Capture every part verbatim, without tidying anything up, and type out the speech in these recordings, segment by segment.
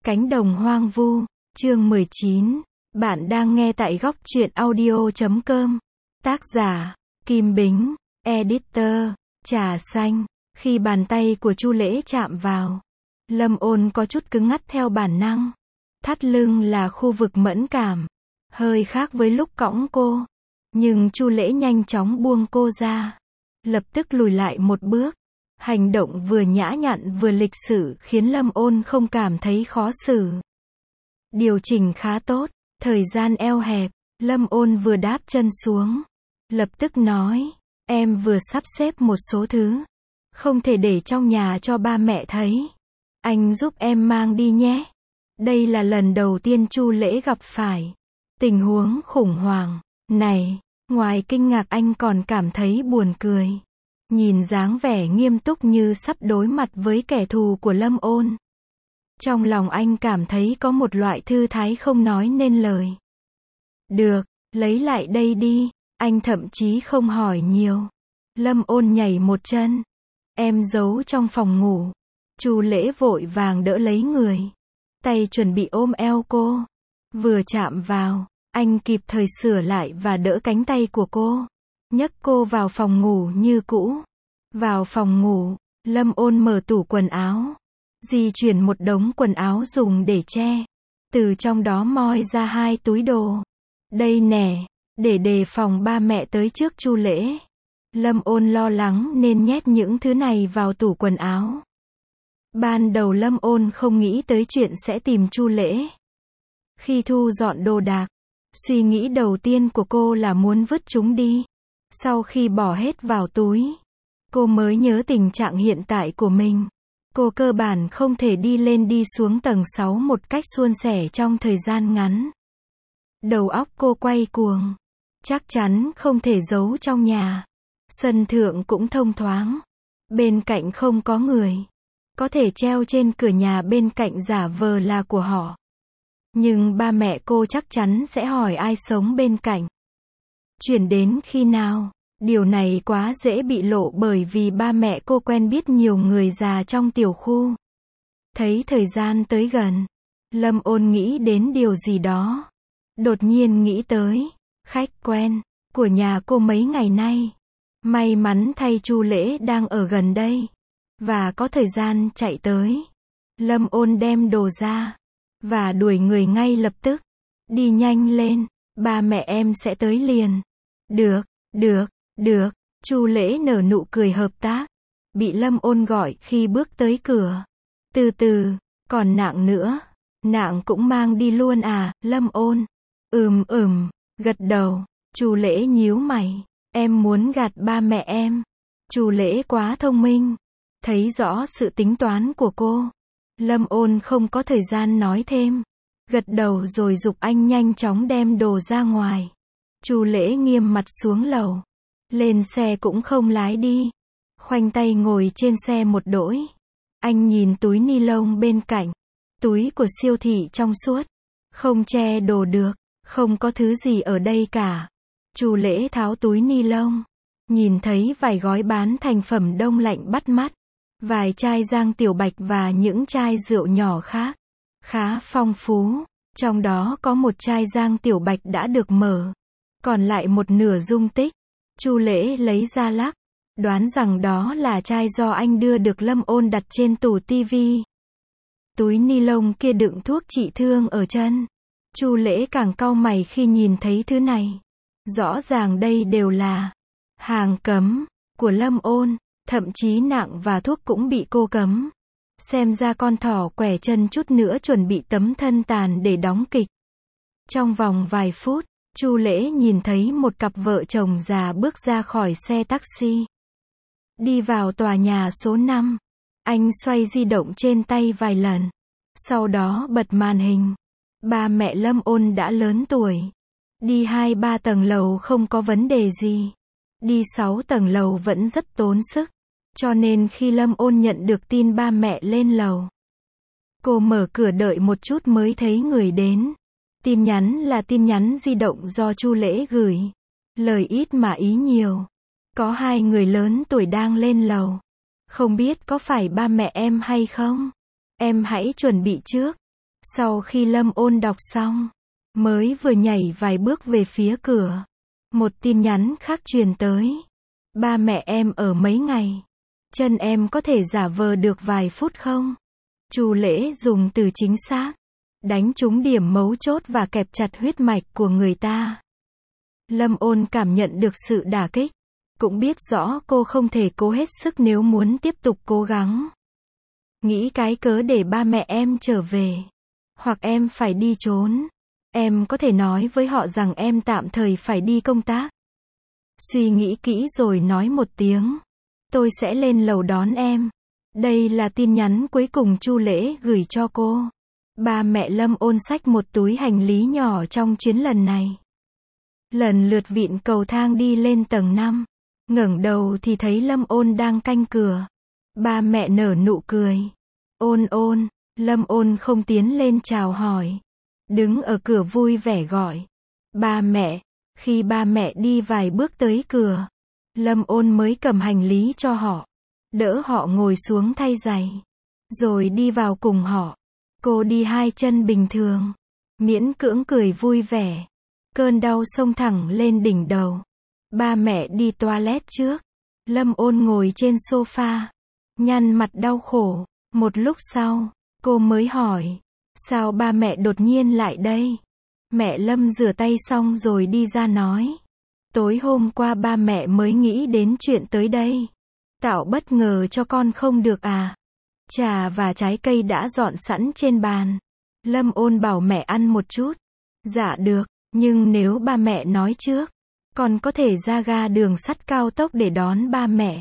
Cánh đồng hoang vu, chương mười chín. Bạn đang nghe tại góc truyện audio chấm com. Tác giả, Kim Bính, Editor, Trà Xanh. Khi bàn tay của Chu Lễ chạm vào, Lâm Ôn có chút cứng ngắc theo bản năng. Thắt lưng là khu vực mẫn cảm, hơi khác với lúc cõng cô. Nhưng Chu Lễ nhanh chóng buông cô ra, lập tức lùi lại một bước. Hành động vừa nhã nhặn vừa lịch sự khiến Lâm Ôn không cảm thấy khó xử. Điều chỉnh khá tốt, thời gian eo hẹp, Lâm Ôn vừa đáp chân xuống, lập tức nói, em vừa sắp xếp một số thứ, không thể để trong nhà cho ba mẹ thấy. Anh giúp em mang đi nhé. Đây là lần đầu tiên Chu Lễ gặp phải tình huống khủng hoảng này, ngoài kinh ngạc anh còn cảm thấy buồn cười. Nhìn dáng vẻ nghiêm túc như sắp đối mặt với kẻ thù của Lâm Ôn, trong lòng anh cảm thấy có một loại thư thái không nói nên lời. Được, lấy lại đây đi, anh thậm chí không hỏi nhiều. Lâm Ôn nhảy một chân, em giấu trong phòng ngủ. Chu Lễ vội vàng đỡ lấy người, tay chuẩn bị ôm eo cô. Vừa chạm vào, anh kịp thời sửa lại và đỡ cánh tay của cô, nhấc cô vào phòng ngủ như cũ. Vào phòng ngủ, Lâm Ôn mở tủ quần áo, di chuyển một đống quần áo dùng để che, từ trong đó moi ra hai túi đồ. Đây nè, để đề phòng ba mẹ tới trước Chu Lễ. Lâm Ôn lo lắng nên nhét những thứ này vào tủ quần áo. Ban đầu Lâm Ôn không nghĩ tới chuyện sẽ tìm Chu Lễ. Khi thu dọn đồ đạc, suy nghĩ đầu tiên của cô là muốn vứt chúng đi. Sau khi bỏ hết vào túi, cô mới nhớ tình trạng hiện tại của mình. Cô cơ bản không thể đi lên đi xuống tầng sáu một cách suôn sẻ trong thời gian ngắn. Đầu óc cô quay cuồng. Chắc chắn không thể giấu trong nhà. Sân thượng cũng thông thoáng. Bên cạnh không có người. Có thể treo trên cửa nhà bên cạnh giả vờ là của họ. Nhưng ba mẹ cô chắc chắn sẽ hỏi ai sống bên cạnh. Chuyển đến khi nào? Điều này quá dễ bị lộ bởi vì ba mẹ cô quen biết nhiều người già trong tiểu khu. Thấy thời gian tới gần, Lâm Ôn nghĩ đến điều gì đó. Đột nhiên nghĩ tới khách quen của nhà cô mấy ngày nay. May mắn thay Chu Lễ đang ở gần đây và có thời gian chạy tới. Lâm Ôn đem đồ ra và đuổi người ngay lập tức. Đi nhanh lên, ba mẹ em sẽ tới liền. Được, được, được. Chu Lễ nở nụ cười hợp tác. Bị Lâm Ôn gọi khi bước tới cửa. Từ từ, còn nạng nữa. Nạng cũng mang đi luôn à? Lâm Ôn. Ừm ừm, gật đầu. Chu Lễ nhíu mày. Em muốn gạt ba mẹ em. Chu Lễ quá thông minh, thấy rõ sự tính toán của cô. Lâm Ôn không có thời gian nói thêm, gật đầu rồi giục anh nhanh chóng đem đồ ra ngoài. Chu Lễ nghiêm mặt xuống lầu, lên xe cũng không lái đi, khoanh tay ngồi trên xe một đỗi. Anh nhìn túi ni lông bên cạnh, túi của siêu thị trong suốt, không che đồ được, không có thứ gì ở đây cả. Chu Lễ tháo túi ni lông, nhìn thấy vài gói bán thành phẩm đông lạnh bắt mắt, vài chai Giang Tiểu Bạch và những chai rượu nhỏ khác, khá phong phú. Trong đó có một chai Giang Tiểu Bạch đã được mở, còn lại một nửa dung tích. Chu Lễ lấy ra lắc, đoán rằng đó là chai do anh đưa được Lâm Ôn đặt trên tủ tivi. Túi ni lông kia đựng thuốc trị thương ở chân. Chu Lễ càng cau mày khi nhìn thấy thứ này. Rõ ràng đây đều là hàng cấm của Lâm Ôn, thậm chí nạng và thuốc cũng bị cô cấm. Xem ra con thỏ quẻ chân chút nữa chuẩn bị tấm thân tàn để đóng kịch. Trong vòng vài phút, Chu Lễ nhìn thấy một cặp vợ chồng già bước ra khỏi xe taxi, đi vào tòa nhà số năm. Anh xoay di động trên tay vài lần, sau đó bật màn hình. Ba mẹ Lâm Ôn đã lớn tuổi, đi hai ba tầng lầu không có vấn đề gì, đi sáu tầng lầu vẫn rất tốn sức. Cho nên khi Lâm Ôn nhận được tin ba mẹ lên lầu, cô mở cửa đợi một chút mới thấy người đến. Tin nhắn là tin nhắn di động do Chu Lễ gửi. Lời ít mà ý nhiều. Có hai người lớn tuổi đang lên lầu. Không biết có phải ba mẹ em hay không? Em hãy chuẩn bị trước. Sau khi Lâm Ôn đọc xong, mới vừa nhảy vài bước về phía cửa, một tin nhắn khác truyền tới. Ba mẹ em ở mấy ngày. Chân em có thể giả vờ được vài phút không? Chu Lễ dùng từ chính xác, đánh trúng điểm mấu chốt và kẹp chặt huyết mạch của người ta. Lâm Ôn cảm nhận được sự đả kích, cũng biết rõ cô không thể cố hết sức nếu muốn tiếp tục cố gắng. Nghĩ cái cớ để ba mẹ em trở về, hoặc em phải đi trốn. Em có thể nói với họ rằng em tạm thời phải đi công tác. Suy nghĩ kỹ rồi nói một tiếng. Tôi sẽ lên lầu đón em. Đây là tin nhắn cuối cùng Chu Lễ gửi cho cô. Ba mẹ Lâm Ôn xách một túi hành lý nhỏ trong chuyến lần này. Lần lượt vịn cầu thang đi lên tầng năm. Ngẩng đầu thì thấy Lâm Ôn đang canh cửa. Ba mẹ nở nụ cười. Ôn ôn, Lâm Ôn không tiến lên chào hỏi. Đứng ở cửa vui vẻ gọi. Ba mẹ. Khi ba mẹ đi vài bước tới cửa, Lâm Ôn mới cầm hành lý cho họ, đỡ họ ngồi xuống thay giày, rồi đi vào cùng họ. Cô đi hai chân bình thường, miễn cưỡng cười vui vẻ. Cơn đau xông thẳng lên đỉnh đầu. Ba mẹ đi toilet trước. Lâm Ôn ngồi trên sofa, nhăn mặt đau khổ. Một lúc sau, cô mới hỏi, sao ba mẹ đột nhiên lại đây? Mẹ Lâm rửa tay xong rồi đi ra nói, tối hôm qua ba mẹ mới nghĩ đến chuyện tới đây. Tạo bất ngờ cho con không được à? Trà và trái cây đã dọn sẵn trên bàn. Lâm Ôn bảo mẹ ăn một chút. Dạ được, nhưng nếu ba mẹ nói trước, con có thể ra ga đường sắt cao tốc để đón ba mẹ.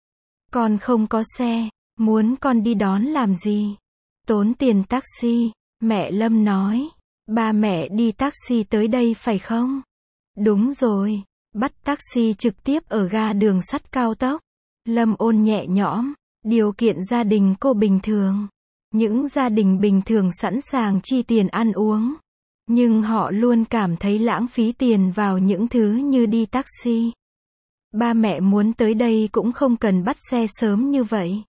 Con không có xe, muốn con đi đón làm gì? Tốn tiền taxi, mẹ Lâm nói. Ba mẹ đi taxi tới đây phải không? Đúng rồi, bắt taxi trực tiếp ở ga đường sắt cao tốc. Lâm Ôn nhẹ nhõm, điều kiện gia đình cô bình thường. Những gia đình bình thường sẵn sàng chi tiền ăn uống, nhưng họ luôn cảm thấy lãng phí tiền vào những thứ như đi taxi. Ba mẹ muốn tới đây cũng không cần bắt xe sớm như vậy.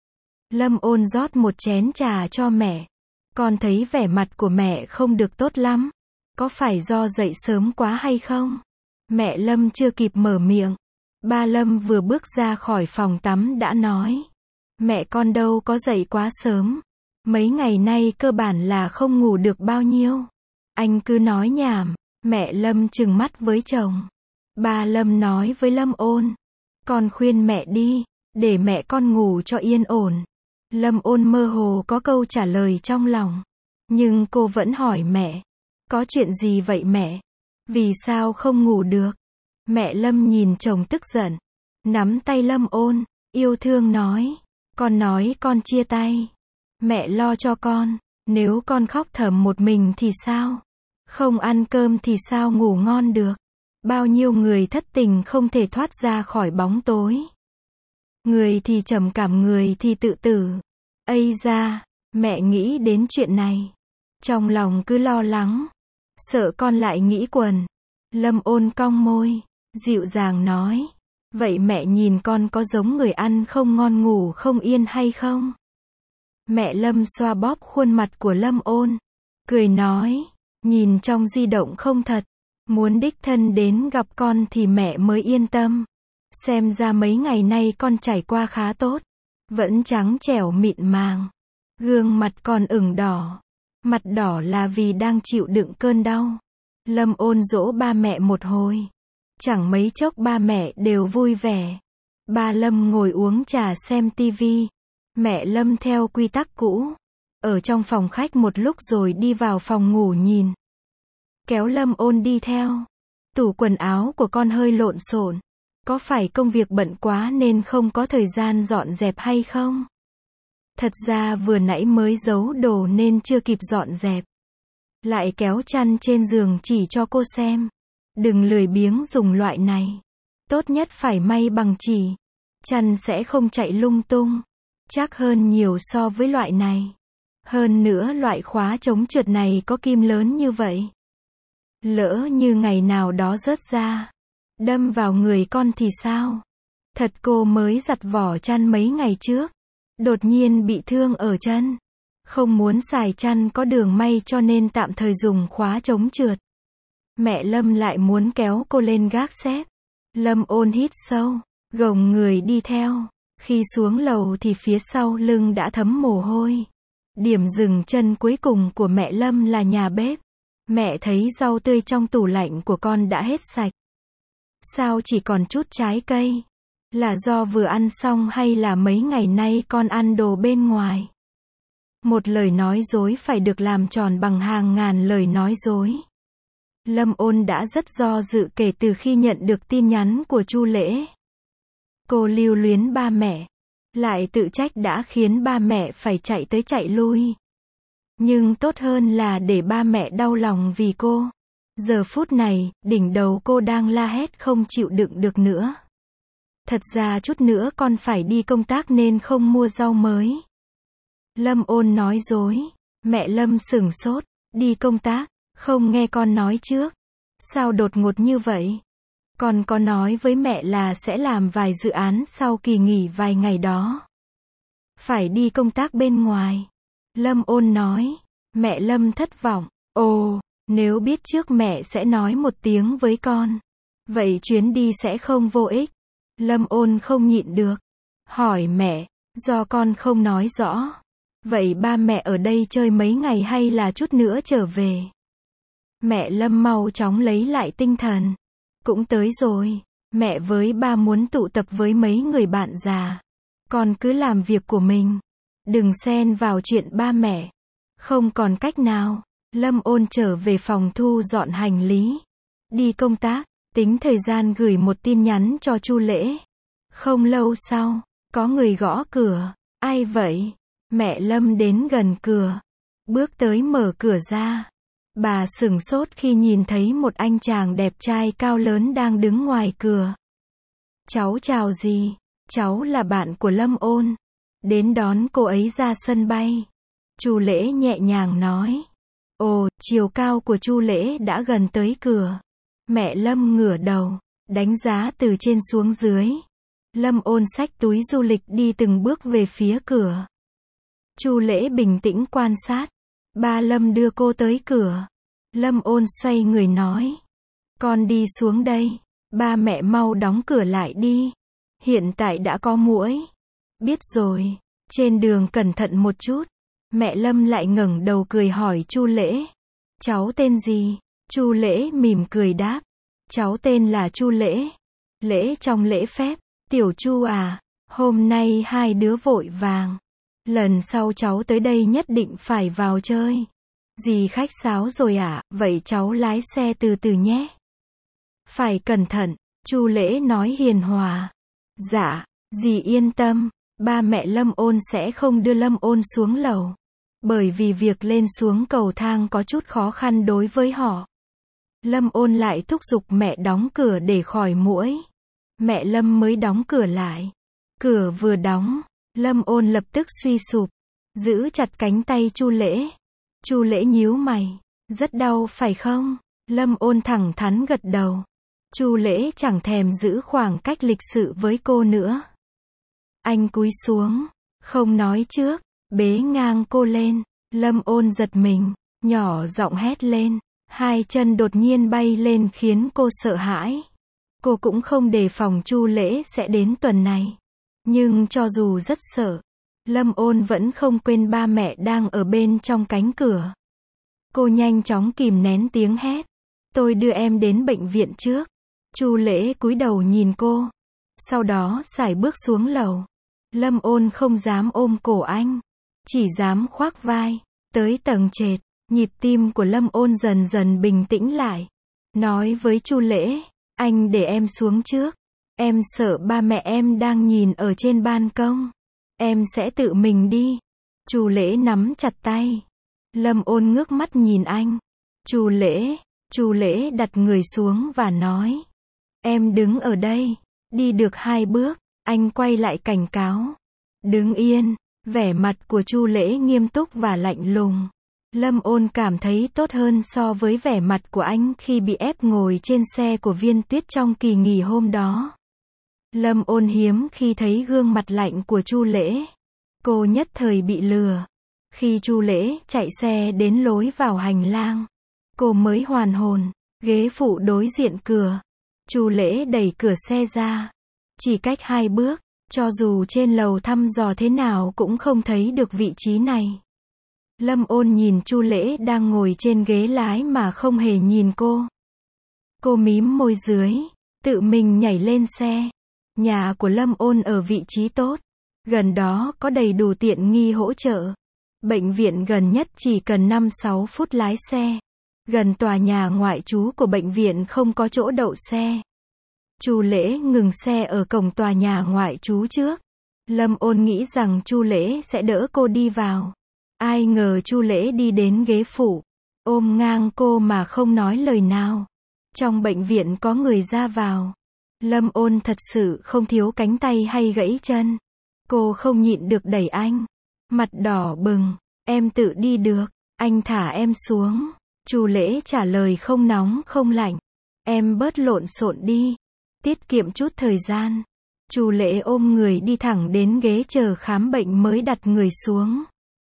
Lâm Ôn rót một chén trà cho mẹ. Con thấy vẻ mặt của mẹ không được tốt lắm. Có phải do dậy sớm quá hay không? Mẹ Lâm chưa kịp mở miệng. Ba Lâm vừa bước ra khỏi phòng tắm đã nói. Mẹ con đâu có dậy quá sớm. Mấy ngày nay cơ bản là không ngủ được bao nhiêu. Anh cứ nói nhảm. Mẹ Lâm trừng mắt với chồng. Ba Lâm nói với Lâm Ôn. Con khuyên mẹ đi, để mẹ con ngủ cho yên ổn. Lâm Ôn mơ hồ có câu trả lời trong lòng. Nhưng cô vẫn hỏi mẹ. Có chuyện gì vậy mẹ? Vì sao không ngủ được? Mẹ Lâm nhìn chồng tức giận. Nắm tay Lâm Ôn, yêu thương nói. Con nói con chia tay. Mẹ lo cho con. Nếu con khóc thầm một mình thì sao? Không ăn cơm thì sao ngủ ngon được? Bao nhiêu người thất tình không thể thoát ra khỏi bóng tối. Người thì trầm cảm, người thì tự tử. Ây da, mẹ nghĩ đến chuyện này. Trong lòng cứ lo lắng. Sợ con lại nghĩ quần. Lâm Ôn cong môi, dịu dàng nói. Vậy mẹ nhìn con có giống người ăn không ngon ngủ không yên hay không? Mẹ Lâm xoa bóp khuôn mặt của Lâm Ôn. Cười nói, nhìn trong di động không thật. Muốn đích thân đến gặp con thì mẹ mới yên tâm. Xem ra mấy ngày nay con trải qua khá tốt. Vẫn trắng trẻo mịn màng. Gương mặt còn ửng đỏ. Mặt đỏ là vì đang chịu đựng cơn đau. Lâm Ôn dỗ ba mẹ một hồi. Chẳng mấy chốc ba mẹ đều vui vẻ. Ba Lâm ngồi uống trà xem tivi. Mẹ Lâm theo quy tắc cũ. Ở trong phòng khách một lúc rồi đi vào phòng ngủ nhìn. Kéo Lâm Ôn đi theo. Tủ quần áo của con hơi lộn xộn. Có phải công việc bận quá nên không có thời gian dọn dẹp hay không? Thật ra vừa nãy mới giấu đồ nên chưa kịp dọn dẹp. Lại kéo chăn trên giường chỉ cho cô xem. Đừng lười biếng dùng loại này. Tốt nhất phải may bằng chỉ. Chăn sẽ không chạy lung tung. Chắc hơn nhiều so với loại này. Hơn nữa loại khóa chống trượt này có kim lớn như vậy. Lỡ như ngày nào đó rớt ra, đâm vào người con thì sao? Thật cô mới giặt vỏ chăn mấy ngày trước. Đột nhiên bị thương ở chân. Không muốn xài chăn có đường may cho nên tạm thời dùng khóa chống trượt. Mẹ Lâm lại muốn kéo cô lên gác xếp. Lâm Ôn hít sâu, gồng người đi theo. Khi xuống lầu thì phía sau lưng đã thấm mồ hôi. Điểm dừng chân cuối cùng của mẹ Lâm là nhà bếp. Mẹ thấy rau tươi trong tủ lạnh của con đã hết sạch. Sao chỉ còn chút trái cây? Là do vừa ăn xong hay là mấy ngày nay con ăn đồ bên ngoài? Một lời nói dối phải được làm tròn bằng hàng ngàn lời nói dối. Lâm Ôn đã rất do dự kể từ khi nhận được tin nhắn của Chu Lễ. Cô lưu luyến ba mẹ, lại tự trách đã khiến ba mẹ phải chạy tới chạy lui. Nhưng tốt hơn là để ba mẹ đau lòng vì cô. Giờ phút này, đỉnh đầu cô đang la hét không chịu đựng được nữa. Thật ra chút nữa con phải đi công tác nên không mua rau mới. Lâm Ôn nói dối. Mẹ Lâm sửng sốt. Đi công tác, không nghe con nói trước. Sao đột ngột như vậy? Con có nói với mẹ là sẽ làm vài dự án sau kỳ nghỉ vài ngày đó. Phải đi công tác bên ngoài. Lâm Ôn nói. Mẹ Lâm thất vọng. Ồ, nếu biết trước mẹ sẽ nói một tiếng với con. Vậy chuyến đi sẽ không vô ích. Lâm Ôn không nhịn được. Hỏi mẹ, do con không nói rõ. Vậy ba mẹ ở đây chơi mấy ngày hay là chút nữa trở về? Mẹ Lâm mau chóng lấy lại tinh thần. Cũng tới rồi. Mẹ với ba muốn tụ tập với mấy người bạn già. Con cứ làm việc của mình. Đừng xen vào chuyện ba mẹ. Không còn cách nào. Lâm Ôn trở về phòng thu dọn hành lý. Đi công tác, tính thời gian gửi một tin nhắn cho Chu Lễ. Không lâu sau, có người gõ cửa. Ai vậy? Mẹ Lâm đến gần cửa. Bước tới mở cửa ra. Bà sửng sốt khi nhìn thấy một anh chàng đẹp trai cao lớn đang đứng ngoài cửa. Cháu chào gì? Cháu là bạn của Lâm Ôn. Đến đón cô ấy ra sân bay. Chu Lễ nhẹ nhàng nói. Ồ, chiều cao của Chu Lễ đã gần tới cửa. Mẹ Lâm ngửa đầu, đánh giá từ trên xuống dưới. Lâm Ôn xách túi du lịch đi từng bước về phía cửa. Chu Lễ bình tĩnh quan sát. Ba Lâm đưa cô tới cửa. Lâm Ôn xoay người nói. Con đi xuống đây. Ba mẹ mau đóng cửa lại đi. Hiện tại đã có muỗi. Biết rồi. Trên đường cẩn thận một chút. Mẹ Lâm lại ngẩng đầu cười hỏi Chu Lễ. Cháu tên gì? Chu Lễ mỉm cười đáp. Cháu tên là Chu Lễ. Lễ trong lễ phép. Tiểu Chu à, hôm nay hai đứa vội vàng. Lần sau cháu tới đây nhất định phải vào chơi. Dì khách sáo rồi à, vậy cháu lái xe từ từ nhé. Phải cẩn thận, Chu Lễ nói hiền hòa. Dạ, dì yên tâm, ba mẹ Lâm Ôn sẽ không đưa Lâm Ôn xuống lầu. Bởi vì việc lên xuống cầu thang có chút khó khăn đối với họ. Lâm Ôn lại thúc giục mẹ đóng cửa để khỏi muỗi. Mẹ Lâm mới đóng cửa lại. Cửa vừa đóng, Lâm Ôn lập tức suy sụp, giữ chặt cánh tay Chu Lễ. Chu Lễ nhíu mày, rất đau phải không? Lâm Ôn thẳng thắn gật đầu. Chu Lễ chẳng thèm giữ khoảng cách lịch sự với cô nữa. Anh cúi xuống, không nói trước, bế ngang cô lên. Lâm Ôn giật mình, nhỏ giọng hét lên. Hai chân đột nhiên bay lên khiến cô sợ hãi. Cô cũng không đề phòng Chu Lễ sẽ đến tuần này. Nhưng cho dù rất sợ, Lâm Ôn vẫn không quên ba mẹ đang ở bên trong cánh cửa. Cô nhanh chóng kìm nén tiếng hét. Tôi đưa em đến bệnh viện trước. Chu Lễ cúi đầu nhìn cô. Sau đó sải bước xuống lầu. Lâm Ôn không dám ôm cổ anh. Chỉ dám khoác vai. Tới tầng trệt, nhịp tim của Lâm Ôn dần dần bình tĩnh lại. Nói với Chu Lễ. Anh để em xuống trước. Em sợ ba mẹ em đang nhìn ở trên ban công. Em sẽ tự mình đi. Chu Lễ nắm chặt tay. Lâm Ôn ngước mắt nhìn anh. Chu Lễ, Chu Lễ đặt người xuống và nói. Em đứng ở đây. Đi được hai bước, anh quay lại cảnh cáo. Đứng yên. Vẻ mặt của Chu Lễ nghiêm túc và lạnh lùng. Lâm Ôn cảm thấy tốt hơn so với vẻ mặt của anh khi bị ép ngồi trên xe của Viên Tuyết trong kỳ nghỉ hôm đó. Lâm Ôn hiếm khi thấy gương mặt lạnh của Chu Lễ. Cô nhất thời bị lừa. Khi Chu Lễ chạy xe đến lối vào hành lang, cô mới hoàn hồn. Ghế phụ đối diện cửa. Chu Lễ đẩy cửa xe ra. Chỉ cách hai bước, cho dù trên lầu thăm dò thế nào cũng không thấy được vị trí này. Lâm Ôn nhìn Chu Lễ đang ngồi trên ghế lái mà không hề nhìn cô. Cô mím môi dưới, tự mình nhảy lên xe. Nhà của Lâm Ôn ở vị trí tốt, gần đó có đầy đủ tiện nghi hỗ trợ. Bệnh viện gần nhất chỉ cần năm sáu phút lái xe. Gần tòa nhà ngoại trú của bệnh viện không có chỗ đậu xe. Chu Lễ ngừng xe ở cổng tòa nhà ngoại trú trước. Lâm Ôn nghĩ rằng Chu Lễ sẽ đỡ cô đi vào. Ai ngờ Chu Lễ đi đến ghế phụ, ôm ngang cô mà không nói lời nào. Trong bệnh viện có người ra vào. Lâm Ôn thật sự không thiếu cánh tay hay gãy chân. Cô không nhịn được đẩy anh. Mặt đỏ bừng, em tự đi được, anh thả em xuống. Chu Lễ trả lời không nóng không lạnh. Em bớt lộn xộn đi, tiết kiệm chút thời gian. Chu Lễ ôm người đi thẳng đến ghế chờ khám bệnh mới đặt người xuống.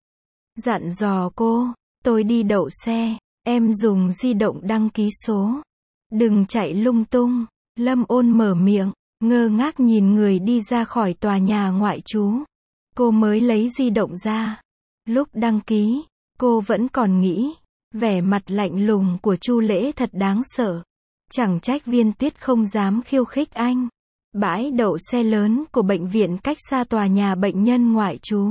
Dặn dò cô, tôi đi đậu xe, em dùng di động đăng ký số. Đừng chạy lung tung. Lâm Ôn mở miệng, ngơ ngác nhìn người đi ra khỏi tòa nhà ngoại trú. Cô mới lấy di động ra. Lúc đăng ký, cô vẫn còn nghĩ, vẻ mặt lạnh lùng của Chu Lễ thật đáng sợ. Chẳng trách Viên Tuyết không dám khiêu khích anh. Bãi đậu xe lớn của bệnh viện cách xa tòa nhà bệnh nhân ngoại trú.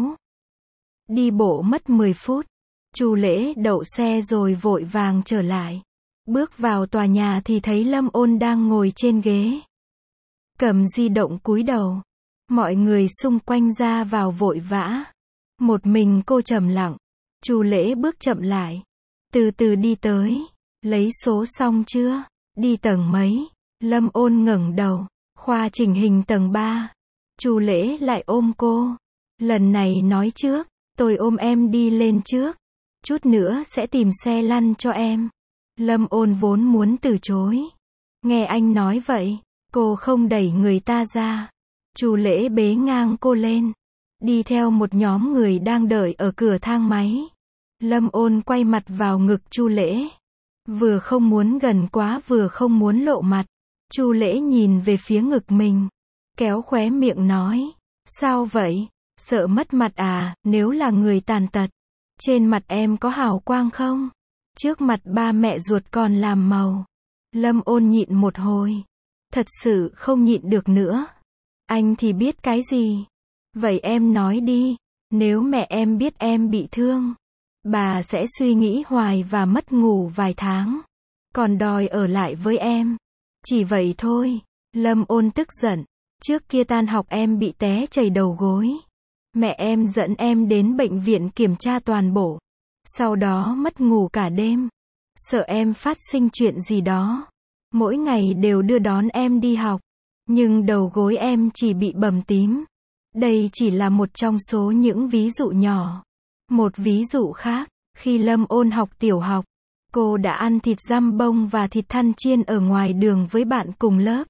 Đi bộ mất mười phút. Chu Lễ đậu xe rồi vội vàng trở lại. Bước vào tòa nhà thì thấy Lâm Ôn đang ngồi trên ghế. Cầm di động cúi đầu. Mọi người xung quanh ra vào vội vã. Một mình cô trầm lặng. Chu Lễ bước chậm lại. Từ từ đi tới. Lấy số xong chưa? Đi tầng mấy? Lâm Ôn ngẩng đầu. Khoa chỉnh hình tầng ba. Chu Lễ lại ôm cô. Lần này nói trước, tôi ôm em đi lên trước. Chút nữa sẽ tìm xe lăn cho em. Lâm Ôn vốn muốn từ chối. Nghe anh nói vậy, cô không đẩy người ta ra. Chu Lễ bế ngang cô lên. Đi theo một nhóm người đang đợi ở cửa thang máy. Lâm Ôn quay mặt vào ngực Chu Lễ. Vừa không muốn gần quá vừa không muốn lộ mặt. Chu Lễ nhìn về phía ngực mình. Kéo khóe miệng nói. Sao vậy? Sợ mất mặt à? Nếu là người tàn tật, trên mặt em có hào quang không? Trước mặt ba mẹ ruột còn làm màu. Lâm Ôn nhịn một hồi. Thật sự không nhịn được nữa. Anh thì biết cái gì? Vậy em nói đi. Nếu mẹ em biết em bị thương, bà sẽ suy nghĩ hoài và mất ngủ vài tháng. Còn đòi ở lại với em. Chỉ vậy thôi. Lâm Ôn tức giận. Trước kia tan học em bị té chảy đầu gối. Mẹ em dẫn em đến bệnh viện kiểm tra toàn bộ. Sau đó mất ngủ cả đêm. Sợ em phát sinh chuyện gì đó. Mỗi ngày đều đưa đón em đi học. Nhưng đầu gối em chỉ bị bầm tím. Đây chỉ là một trong số những ví dụ nhỏ. Một ví dụ khác, khi Lâm Ôn học tiểu học, cô đã ăn thịt dăm bông và thịt thăn chiên ở ngoài đường với bạn cùng lớp.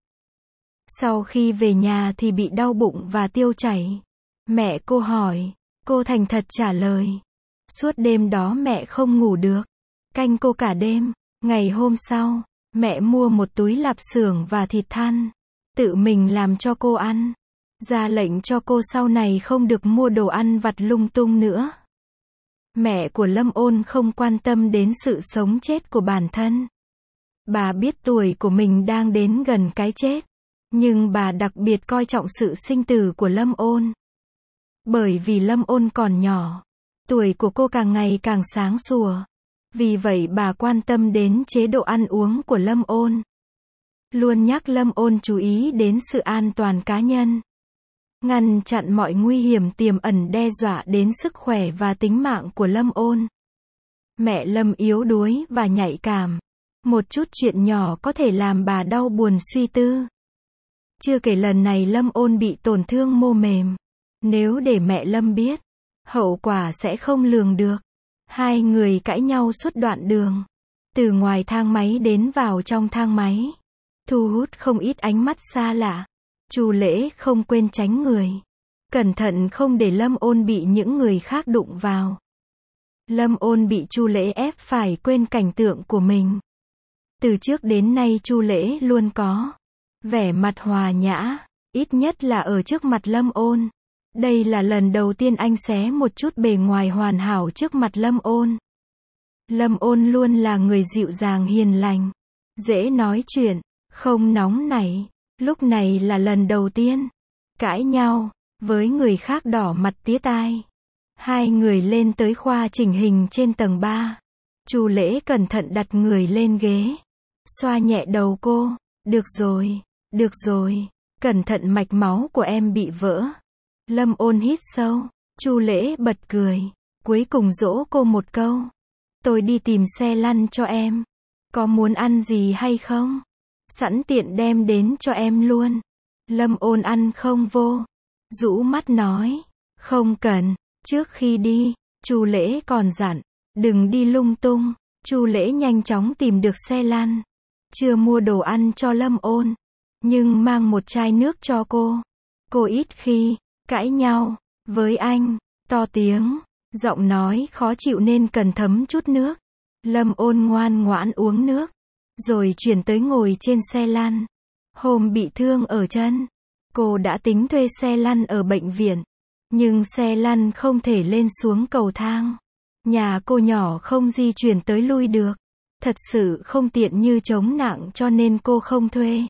Sau khi về nhà thì bị đau bụng và tiêu chảy. Mẹ cô hỏi, cô thành thật trả lời. Suốt đêm đó mẹ không ngủ được, canh cô cả đêm. Ngày hôm sau, mẹ mua một túi lạp xưởng và thịt than, tự mình làm cho cô ăn. Ra lệnh cho cô sau này không được mua đồ ăn vặt lung tung nữa. Mẹ của Lâm Ôn không quan tâm đến sự sống chết của bản thân. Bà biết tuổi của mình đang đến gần cái chết, nhưng bà đặc biệt coi trọng sự sinh tử của Lâm Ôn. Bởi vì Lâm Ôn còn nhỏ, tuổi của cô càng ngày càng sáng sủa. Vì vậy bà quan tâm đến chế độ ăn uống của Lâm Ôn. Luôn nhắc Lâm Ôn chú ý đến sự an toàn cá nhân. Ngăn chặn mọi nguy hiểm tiềm ẩn đe dọa đến sức khỏe và tính mạng của Lâm Ôn. Mẹ Lâm yếu đuối và nhạy cảm. Một chút chuyện nhỏ có thể làm bà đau buồn suy tư. Chưa kể lần này Lâm Ôn bị tổn thương mô mềm. Nếu để mẹ Lâm biết, hậu quả sẽ không lường được. Hai người cãi nhau suốt đoạn đường. Từ ngoài thang máy đến vào trong thang máy. Thu hút không ít ánh mắt xa lạ. Chu Lễ không quên tránh người. Cẩn thận không để Lâm Ôn bị những người khác đụng vào. Lâm Ôn bị Chu Lễ ép phải quên cảnh tượng của mình. Từ trước đến nay Chu Lễ luôn có vẻ mặt hòa nhã, ít nhất là ở trước mặt Lâm Ôn. Đây là lần đầu tiên anh xé một chút bề ngoài hoàn hảo trước mặt Lâm Ôn. Lâm Ôn luôn là người dịu dàng hiền lành, dễ nói chuyện, không nóng nảy. Lúc này là lần đầu tiên cãi nhau với người khác đỏ mặt tía tai. Hai người lên tới khoa chỉnh hình trên tầng ba. Chu Lễ cẩn thận đặt người lên ghế, xoa nhẹ đầu cô. Được rồi, được rồi, cẩn thận mạch máu của em bị vỡ. Lâm Ôn hít sâu. Chu Lễ bật cười, cuối cùng dỗ cô một câu. Tôi đi tìm xe lăn cho em. Có muốn ăn gì hay không? Sẵn tiện đem đến cho em luôn. Lâm Ôn ăn không vô, rũ mắt nói. Không cần. Trước khi đi, Chu Lễ còn dặn, đừng đi lung tung. Chu Lễ nhanh chóng tìm được xe lăn. Chưa mua đồ ăn cho Lâm Ôn, nhưng mang một chai nước cho cô. Cô ít khi cãi nhau với anh, to tiếng, giọng nói khó chịu nên cần thấm chút nước. Lâm Ôn ngoan ngoãn uống nước, rồi chuyển tới ngồi trên xe lăn. Hôm bị thương ở chân, cô đã tính thuê xe lăn ở bệnh viện, nhưng xe lăn không thể lên xuống cầu thang. Nhà cô nhỏ không di chuyển tới lui được. Thật sự không tiện như chống nặng cho nên cô không thuê.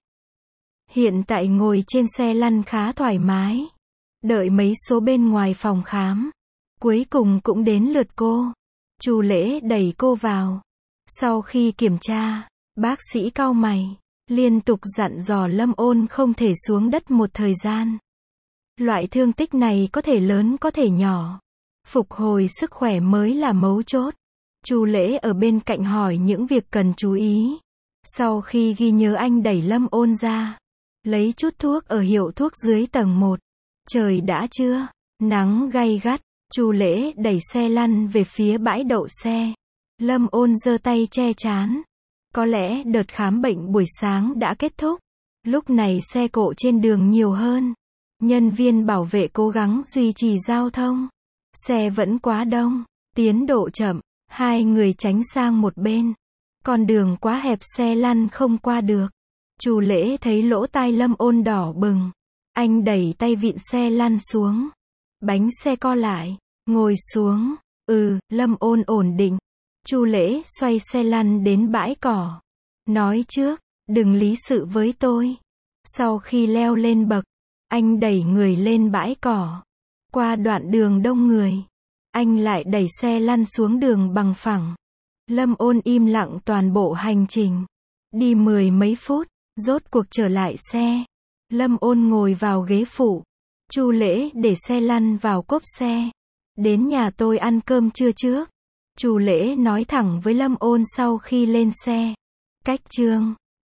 Hiện tại ngồi trên xe lăn khá thoải mái. Đợi mấy số bên ngoài phòng khám. Cuối cùng cũng đến lượt cô. Chu Lễ đẩy cô vào. Sau khi kiểm tra, bác sĩ cau mày, liên tục dặn dò Lâm Ôn không thể xuống đất một thời gian. Loại thương tích này có thể lớn có thể nhỏ. Phục hồi sức khỏe mới là mấu chốt. Chu Lễ ở bên cạnh hỏi những việc cần chú ý. Sau khi ghi nhớ anh đẩy Lâm Ôn ra, lấy chút thuốc ở hiệu thuốc dưới tầng một. Trời đã trưa, nắng gay gắt. Chu Lễ đẩy xe lăn về phía bãi đậu xe. Lâm Ôn giơ tay che trán. Có lẽ đợt khám bệnh buổi sáng đã kết thúc. Lúc này xe cộ trên đường nhiều hơn. Nhân viên bảo vệ cố gắng duy trì giao thông. Xe vẫn quá đông, tiến độ chậm. Hai người tránh sang một bên. Con đường quá hẹp xe lăn không qua được. Chu Lễ thấy lỗ tai Lâm Ôn đỏ bừng. Anh đẩy tay vịn xe lăn xuống. Bánh xe co lại. Ngồi xuống. Ừ, Lâm Ôn ổn định. Chu Lễ xoay xe lăn đến bãi cỏ. Nói trước, đừng lý sự với tôi. Sau khi leo lên bậc, anh đẩy người lên bãi cỏ. Qua đoạn đường đông người, anh lại đẩy xe lăn xuống đường bằng phẳng. Lâm Ôn im lặng toàn bộ hành trình. Đi mười mấy phút, rốt cuộc trở lại xe. Lâm Ôn ngồi vào ghế phụ. Chu Lễ để xe lăn vào cốp xe. Đến nhà tôi ăn cơm trưa trước. Chu Lễ nói thẳng với Lâm Ôn sau khi lên xe. Cách Trương